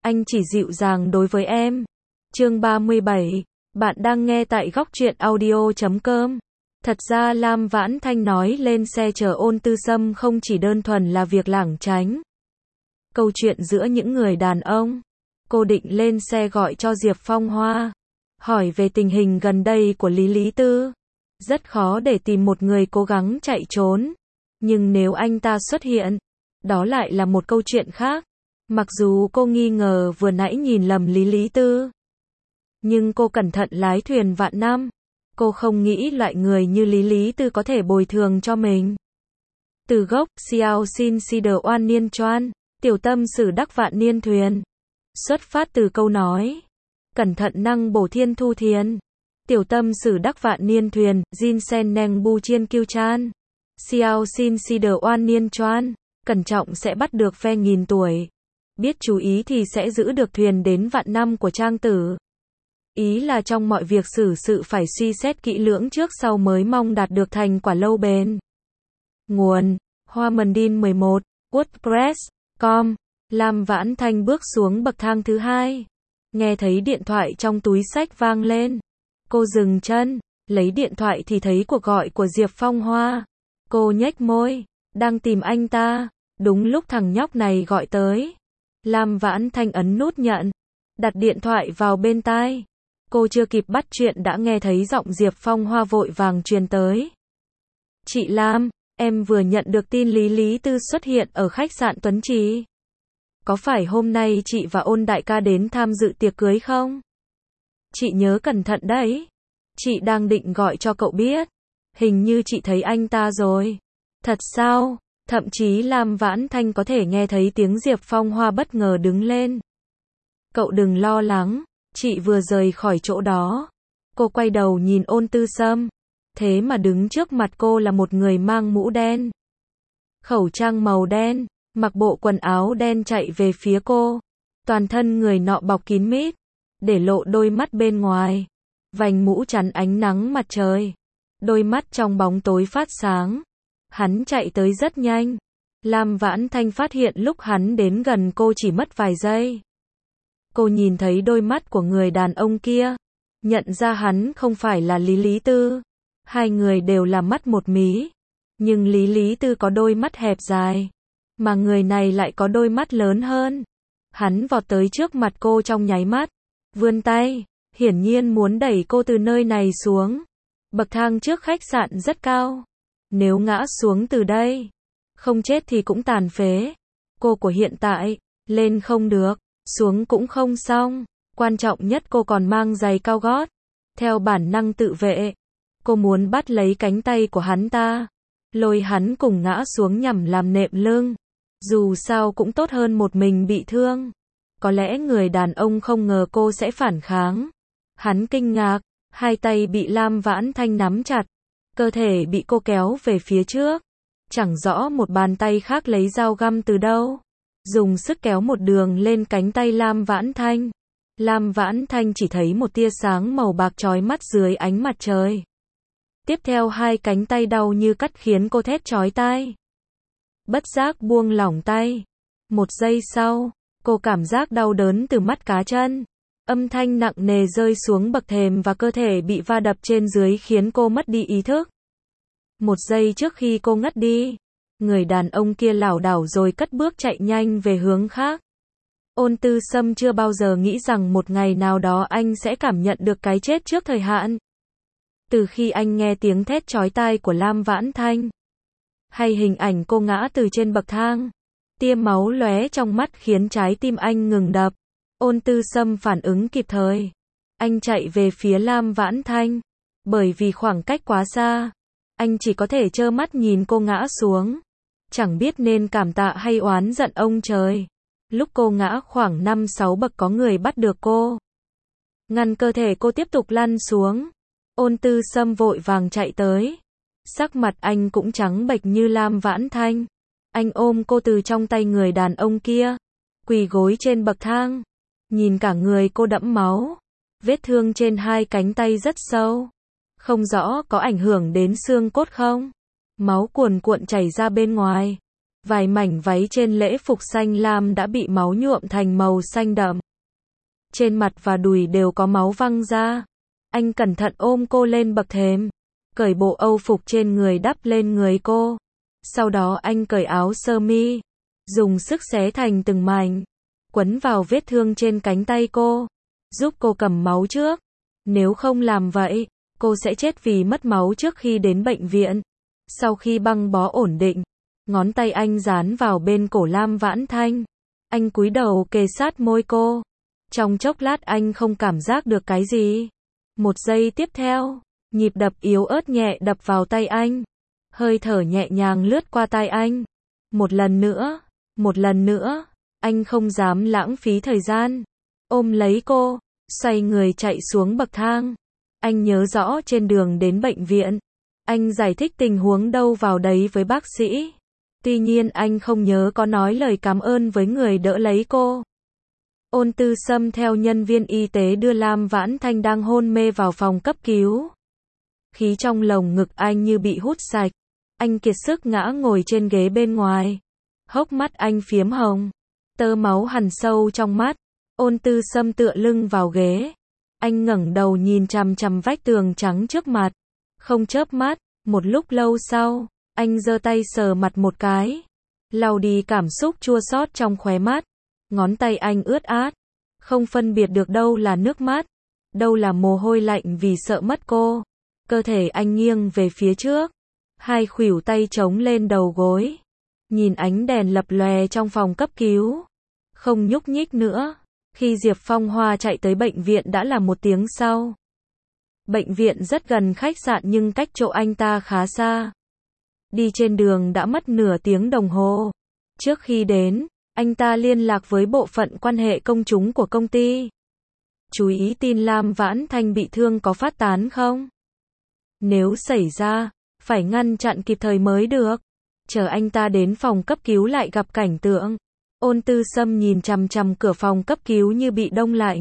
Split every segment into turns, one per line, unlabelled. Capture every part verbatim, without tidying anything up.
anh chỉ dịu dàng đối với em. Chương ba mươi bảy, bạn đang nghe tại góc truyện audio chấm com. Thật ra Lam Vãn Thanh nói lên xe chở Ôn Tư Sâm không chỉ đơn thuần là việc lảng tránh câu chuyện giữa những người đàn ông. Cô định lên xe gọi cho Diệp Phong Hoa, hỏi về tình hình gần đây của Lý Lý Tư. Rất khó để tìm một người cố gắng chạy trốn, nhưng nếu anh ta xuất hiện, đó lại là một câu chuyện khác. Mặc dù cô nghi ngờ vừa nãy nhìn lầm Lý Lý Tư, nhưng cô cẩn thận lái thuyền vạn năm. Cô không nghĩ loại người như Lý Lý Tư có thể bồi thường cho mình. Từ gốc, Xiao xin si đờ oan niên choan, tiểu tâm sử đắc vạn niên thuyền. Xuất phát từ câu nói, cẩn thận năng bổ thiên thu thiền. Tiểu tâm sử đắc vạn niên thuyền, Jin sen neng bu chiên kiêu chan. Xiao xin si đờ oan niên choan, cẩn trọng sẽ bắt được ve nghìn tuổi. Biết chú ý thì sẽ giữ được thuyền đến vạn năm của trang tử. Ý là trong mọi việc xử sự phải suy xét kỹ lưỡng trước sau mới mong đạt được thành quả lâu bền. Nguồn: Hoa Mần Đin mười một, WordPress chấm com. Lam Vãn Thanh bước xuống bậc thang thứ hai. Nghe thấy điện thoại trong túi xách vang lên. Cô dừng chân, lấy điện thoại thì thấy cuộc gọi của Diệp Phong Hoa. Cô nhếch môi, đang tìm anh ta. Đúng lúc thằng nhóc này gọi tới. Lam Vãn Thanh ấn nút nhận, đặt điện thoại vào bên tai. Cô chưa kịp bắt chuyện đã nghe thấy giọng Diệp Phong Hoa vội vàng truyền tới. Chị Lam, em vừa nhận được tin Lý Lý Tư xuất hiện ở khách sạn Tuấn Trì. Có phải hôm nay chị và Ôn đại ca đến tham dự tiệc cưới không? Chị nhớ cẩn thận đấy. Chị đang định gọi cho cậu biết. Hình như chị thấy anh ta rồi. Thật sao? Thậm chí Lam Vãn Thanh có thể nghe thấy tiếng Diệp Phong Hoa bất ngờ đứng lên. Cậu đừng lo lắng, chị vừa rời khỏi chỗ đó. Cô quay đầu nhìn Ôn Tư Sâm. Thế mà đứng trước mặt cô là một người mang mũ đen, khẩu trang màu đen, mặc bộ quần áo đen chạy về phía cô. Toàn thân người nọ bọc kín mít, để lộ đôi mắt bên ngoài. Vành mũ chắn ánh nắng mặt trời. Đôi mắt trong bóng tối phát sáng. Hắn chạy tới rất nhanh. Lam Vãn Thanh phát hiện lúc hắn đến gần cô chỉ mất vài giây. Cô nhìn thấy đôi mắt của người đàn ông kia. Nhận ra hắn không phải là Lý Lý Tư. Hai người đều là mắt một mí. Nhưng Lý Lý Tư có đôi mắt hẹp dài, mà người này lại có đôi mắt lớn hơn. Hắn vọt tới trước mặt cô trong nháy mắt. Vươn tay, hiển nhiên muốn đẩy cô từ nơi này xuống. Bậc thang trước khách sạn rất cao. Nếu ngã xuống từ đây, không chết thì cũng tàn phế. Cô của hiện tại, lên không được, xuống cũng không xong. Quan trọng nhất cô còn mang giày cao gót. Theo bản năng tự vệ, cô muốn bắt lấy cánh tay của hắn ta, lôi hắn cùng ngã xuống nhằm làm nệm lưng. Dù sao cũng tốt hơn một mình bị thương. Có lẽ người đàn ông không ngờ cô sẽ phản kháng. Hắn kinh ngạc, hai tay bị Lam Vãn Thanh nắm chặt. Cơ thể bị cô kéo về phía trước. Chẳng rõ một bàn tay khác lấy dao găm từ đâu. Dùng sức kéo một đường lên cánh tay Lam Vãn Thanh. Lam Vãn Thanh chỉ thấy một tia sáng màu bạc chói mắt dưới ánh mặt trời. Tiếp theo hai cánh tay đau như cắt khiến cô thét chói tai. Bất giác buông lỏng tay. Một giây sau, cô cảm giác đau đớn từ mắt cá chân. Âm thanh nặng nề rơi xuống bậc thềm và cơ thể bị va đập trên dưới khiến cô mất đi ý thức. Một giây trước khi cô ngất đi, người đàn ông kia lảo đảo rồi cất bước chạy nhanh về hướng khác. Ôn Tư Sâm chưa bao giờ nghĩ rằng một ngày nào đó anh sẽ cảm nhận được cái chết trước thời hạn. Từ khi anh nghe tiếng thét chói tai của Lam Vãn Thanh, hay hình ảnh cô ngã từ trên bậc thang, tia máu lóe trong mắt khiến trái tim anh ngừng đập. Ôn Tư Sâm phản ứng kịp thời. Anh chạy về phía Lam Vãn Thanh. Bởi vì khoảng cách quá xa, anh chỉ có thể trơ mắt nhìn cô ngã xuống. Chẳng biết nên cảm tạ hay oán giận ông trời. Lúc cô ngã khoảng năm sáu bậc có người bắt được cô, ngăn cơ thể cô tiếp tục lăn xuống. Ôn Tư Sâm vội vàng chạy tới. Sắc mặt anh cũng trắng bệch như Lam Vãn Thanh. Anh ôm cô từ trong tay người đàn ông kia, quỳ gối trên bậc thang. Nhìn cả người cô đẫm máu. Vết thương trên hai cánh tay rất sâu. Không rõ có ảnh hưởng đến xương cốt không. Máu cuồn cuộn chảy ra bên ngoài. Vài mảnh váy trên lễ phục xanh lam đã bị máu nhuộm thành màu xanh đậm. Trên mặt và đùi đều có máu văng ra. Anh cẩn thận ôm cô lên bậc thềm, cởi bộ âu phục trên người đắp lên người cô. Sau đó anh cởi áo sơ mi, dùng sức xé thành từng mảnh, quấn vào vết thương trên cánh tay cô, giúp cô cầm máu trước. Nếu không làm vậy, cô sẽ chết vì mất máu trước khi đến bệnh viện. Sau khi băng bó ổn định, ngón tay anh dán vào bên cổ Lam Vãn Thanh. Anh cúi đầu kề sát môi cô. Trong chốc lát anh không cảm giác được cái gì. Một giây tiếp theo, nhịp đập yếu ớt nhẹ đập vào tay anh. Hơi thở nhẹ nhàng lướt qua tai anh. Một lần nữa, một lần nữa, anh không dám lãng phí thời gian. Ôm lấy cô, xoay người chạy xuống bậc thang. Anh nhớ rõ trên đường đến bệnh viện, anh giải thích tình huống đâu vào đấy với bác sĩ. Tuy nhiên anh không nhớ có nói lời cảm ơn với người đỡ lấy cô. Ôn Tư Sâm theo nhân viên y tế đưa Lam Vãn Thanh đang hôn mê vào phòng cấp cứu. Khí trong lồng ngực anh như bị hút sạch. Anh kiệt sức ngã ngồi trên ghế bên ngoài. Hốc mắt anh phiếm hồng. Tơ máu hằn sâu trong mắt. Ôn Tư Sâm tựa lưng vào ghế. Anh ngẩng đầu nhìn chằm chằm vách tường trắng trước mặt. Không chớp mắt. Một lúc lâu sau, anh giơ tay sờ mặt một cái. Lau đi cảm xúc chua xót trong khóe mắt. Ngón tay anh ướt át. Không phân biệt được đâu là nước mắt, đâu là mồ hôi lạnh vì sợ mất cô. Cơ thể anh nghiêng về phía trước. Hai khuỷu tay chống lên đầu gối. Nhìn ánh đèn lập lòe trong phòng cấp cứu. Không nhúc nhích nữa. Khi Diệp Phong Hoa chạy tới bệnh viện đã là một tiếng sau. Bệnh viện rất gần khách sạn nhưng cách chỗ anh ta khá xa. Đi trên đường đã mất nửa tiếng đồng hồ. Trước khi đến, anh ta liên lạc với bộ phận quan hệ công chúng của công ty. Chú ý tin Lam Vãn Thanh bị thương có phát tán không? Nếu xảy ra, phải ngăn chặn kịp thời mới được. Chờ anh ta đến phòng cấp cứu lại gặp cảnh tượng. Ôn Tư Sâm nhìn chằm chằm cửa phòng cấp cứu như bị đông lạnh.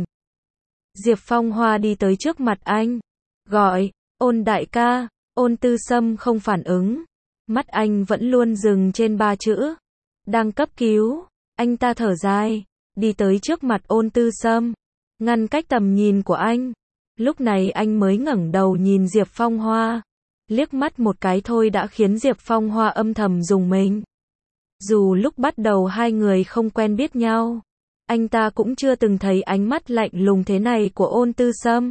Diệp Phong Hoa đi tới trước mặt anh. Gọi, Ôn đại ca. Ôn Tư Sâm không phản ứng. Mắt anh vẫn luôn dừng trên ba chữ. Đang cấp cứu. Anh ta thở dài, đi tới trước mặt Ôn Tư Sâm, ngăn cách tầm nhìn của anh. Lúc này anh mới ngẩng đầu nhìn Diệp Phong Hoa. Liếc mắt một cái thôi đã khiến Diệp Phong Hoa âm thầm rùng mình. Dù lúc bắt đầu hai người không quen biết nhau, anh ta cũng chưa từng thấy ánh mắt lạnh lùng thế này của Ôn Tư Sâm.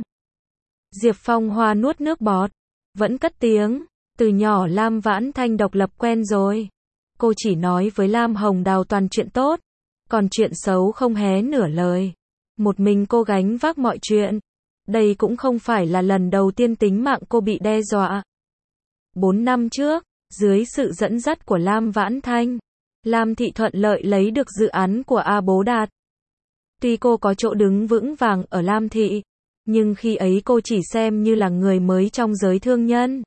Diệp Phong Hoa nuốt nước bọt, vẫn cất tiếng, từ nhỏ Lam Vãn Thanh độc lập quen rồi. Cô chỉ nói với Lam Hồng Đào toàn chuyện tốt, còn chuyện xấu không hé nửa lời. Một mình cô gánh vác mọi chuyện. Đây cũng không phải là lần đầu tiên tính mạng cô bị đe dọa. Bốn năm trước, dưới sự dẫn dắt của Lam Vãn Thanh, Lam Thị thuận lợi lấy được dự án của A Bố Đạt. Tuy cô có chỗ đứng vững vàng ở Lam Thị, nhưng khi ấy cô chỉ xem như là người mới trong giới thương nhân.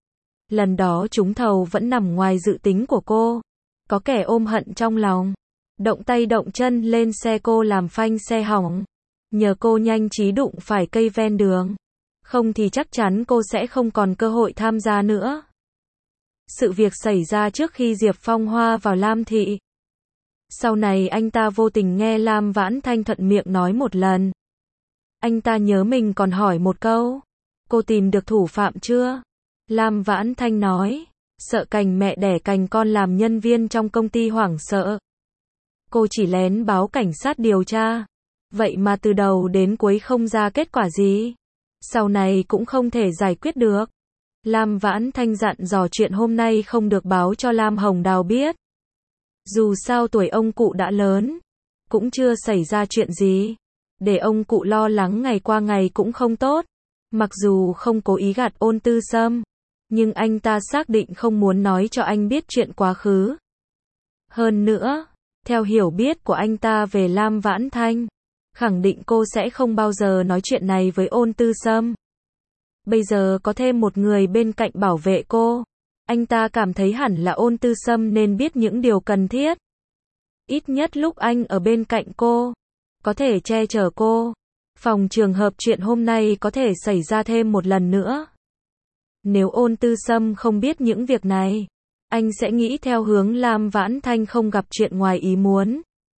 Lần đó trúng thầu vẫn nằm ngoài dự tính của cô. Có kẻ ôm hận trong lòng, động tay động chân lên xe cô làm phanh xe hỏng. Nhờ cô nhanh trí đụng phải cây ven đường. Không thì chắc chắn cô sẽ không còn cơ hội tham gia nữa. Sự việc xảy ra trước khi Diệp Phong Hoa vào Lam Thị. Sau này anh ta vô tình nghe Lam Vãn Thanh thuận miệng nói một lần. Anh ta nhớ mình còn hỏi một câu. Cô tìm được thủ phạm chưa? Lam Vãn Thanh nói. Sợ cành mẹ đẻ cành con làm nhân viên trong công ty hoảng sợ. Cô chỉ lén báo cảnh sát điều tra. Vậy mà từ đầu đến cuối không ra kết quả gì. Sau này cũng không thể giải quyết được. Lam Vãn Thanh dặn dò chuyện hôm nay không được báo cho Lam Hồng Đào biết. Dù sao tuổi ông cụ đã lớn, cũng chưa xảy ra chuyện gì. Để ông cụ lo lắng ngày qua ngày cũng không tốt. Mặc dù không cố ý gạt Ôn Tư Sâm, nhưng anh ta xác định không muốn nói cho anh biết chuyện quá khứ. Hơn nữa, theo hiểu biết của anh ta về Lam Vãn Thanh, khẳng định cô sẽ không bao giờ nói chuyện này với Ôn Tư Sâm. Bây giờ có thêm một người bên cạnh bảo vệ cô, anh ta cảm thấy hẳn là Ôn Tư Sâm nên biết những điều cần thiết. Ít nhất lúc anh ở bên cạnh cô, có thể che chở cô, phòng trường hợp chuyện hôm nay có thể xảy ra thêm một lần nữa. Nếu Ôn Tư Sâm không biết những việc này, anh sẽ nghĩ theo hướng Lam Vãn Thanh không gặp chuyện ngoài ý muốn,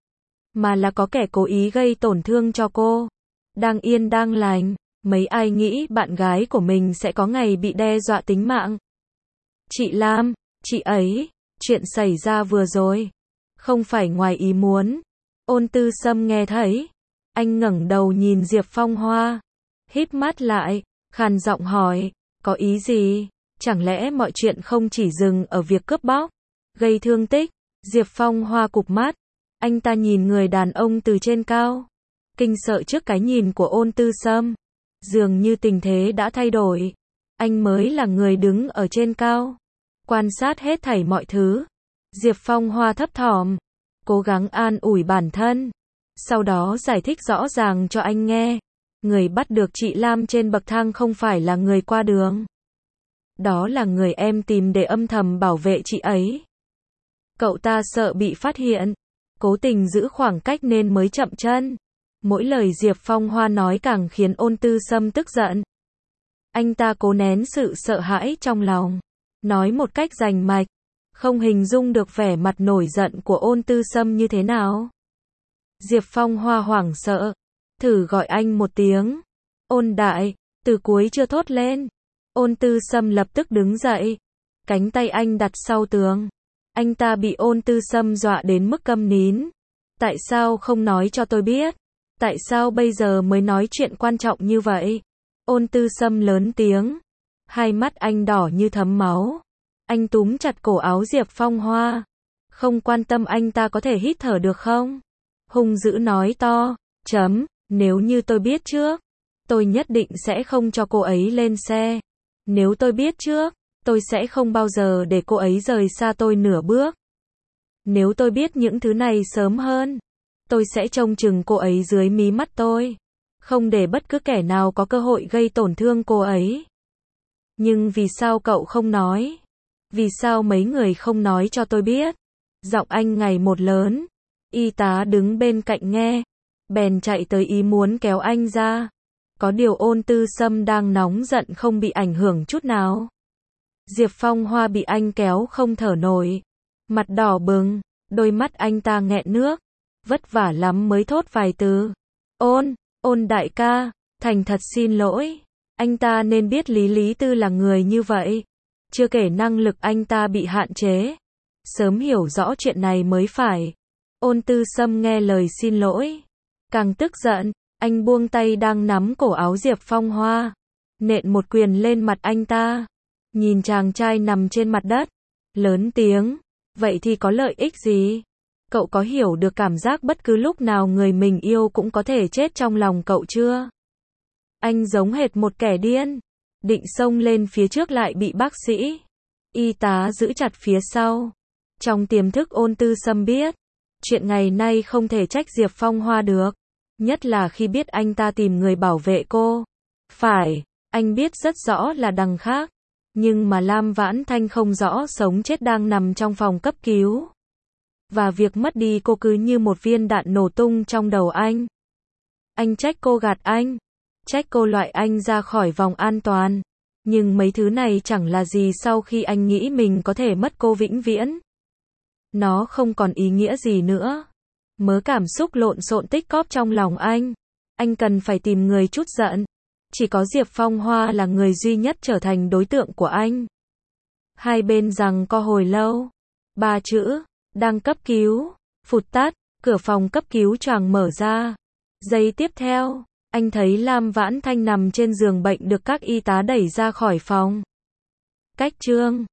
mà là có kẻ cố ý gây tổn thương cho cô. Đang yên đang lành, mấy ai nghĩ bạn gái của mình sẽ có ngày bị đe dọa tính mạng. Chị Lam, chị ấy, chuyện xảy ra vừa rồi, không phải ngoài ý muốn. Ôn Tư Sâm nghe thấy, anh ngẩng đầu nhìn Diệp Phong Hoa, híp mắt lại, khàn giọng hỏi, có ý gì? Chẳng lẽ mọi chuyện không chỉ dừng ở việc cướp bóc, gây thương tích? Diệp Phong Hoa cụp mắt, anh ta nhìn người đàn ông từ trên cao, kinh sợ trước cái nhìn của Ôn Tư Sâm. Dường như tình thế đã thay đổi, anh mới là người đứng ở trên cao, quan sát hết thảy mọi thứ. Diệp Phong Hoa thấp thỏm, cố gắng an ủi bản thân, sau đó giải thích rõ ràng cho anh nghe. Người bắt được chị Lam trên bậc thang không phải là người qua đường. Đó là người em tìm để âm thầm bảo vệ chị ấy. Cậu ta sợ bị phát hiện, cố tình giữ khoảng cách nên mới chậm chân. Mỗi lời Diệp Phong Hoa nói càng khiến Ôn Tư Sâm tức giận. Anh ta cố nén sự sợ hãi trong lòng, nói một cách rành mạch, không hình dung được vẻ mặt nổi giận của Ôn Tư Sâm như thế nào. Diệp Phong Hoa hoảng sợ, thử gọi anh một tiếng. Ôn đại, từ cuối chưa thốt lên. Ôn Tư Sâm lập tức đứng dậy, cánh tay anh đặt sau tường. Anh ta bị Ôn Tư Sâm dọa đến mức câm nín. Tại sao không nói cho tôi biết? Tại sao bây giờ mới nói chuyện quan trọng như vậy? Ôn Tư Sâm lớn tiếng, hai mắt anh đỏ như thấm máu. Anh túm chặt cổ áo Diệp Phong Hoa, không quan tâm anh ta có thể hít thở được không? Hung dữ nói to, chấm, nếu như tôi biết trước, tôi nhất định sẽ không cho cô ấy lên xe. Nếu tôi biết trước, tôi sẽ không bao giờ để cô ấy rời xa tôi nửa bước. Nếu tôi biết những thứ này sớm hơn, tôi sẽ trông chừng cô ấy dưới mí mắt tôi, không để bất cứ kẻ nào có cơ hội gây tổn thương cô ấy. Nhưng vì sao cậu không nói? Vì sao mấy người không nói cho tôi biết? Giọng anh ngày một lớn. Y tá đứng bên cạnh nghe, bèn chạy tới ý muốn kéo anh ra. Có điều Ôn Tư Sâm đang nóng giận không bị ảnh hưởng chút nào. Diệp Phong Hoa bị anh kéo không thở nổi, mặt đỏ bừng, đôi mắt anh ta nghẹn nước, vất vả lắm mới thốt vài từ. Ôn, Ôn đại ca, thành thật xin lỗi. Anh ta nên biết Lý Lý Tư là người như vậy. Chưa kể năng lực anh ta bị hạn chế. Sớm hiểu rõ chuyện này mới phải. Ôn Tư Sâm nghe lời xin lỗi, càng tức giận, anh buông tay đang nắm cổ áo Diệp Phong Hoa, nện một quyền lên mặt anh ta. Nhìn chàng trai nằm trên mặt đất, lớn tiếng, vậy thì có lợi ích gì? Cậu có hiểu được cảm giác bất cứ lúc nào người mình yêu cũng có thể chết trong lòng cậu chưa? Anh giống hệt một kẻ điên, định xông lên phía trước lại bị bác sĩ, y tá giữ chặt phía sau. Trong tiềm thức Ôn Tư Sâm biết, chuyện ngày nay không thể trách Diệp Phong Hoa được, nhất là khi biết anh ta tìm người bảo vệ cô. Phải, anh biết rất rõ là đằng khác, nhưng mà Lam Vãn Thanh không rõ sống chết đang nằm trong phòng cấp cứu. Và việc mất đi cô cứ như một viên đạn nổ tung trong đầu anh. Anh trách cô gạt anh, trách cô loại anh ra khỏi vòng an toàn. Nhưng mấy thứ này chẳng là gì sau khi anh nghĩ mình có thể mất cô vĩnh viễn. Nó không còn ý nghĩa gì nữa. Mớ cảm xúc lộn xộn tích cóp trong lòng anh. Anh cần phải tìm người trút giận. Chỉ có Diệp Phong Hoa là người duy nhất trở thành đối tượng của anh. Hai bên giằng co hồi lâu. Ba chữ, đang cấp cứu, phụt tắt, cửa phòng cấp cứu choàng mở ra. Giây tiếp theo, anh thấy Lam Vãn Thanh nằm trên giường bệnh được các y tá đẩy ra khỏi phòng. Cách chương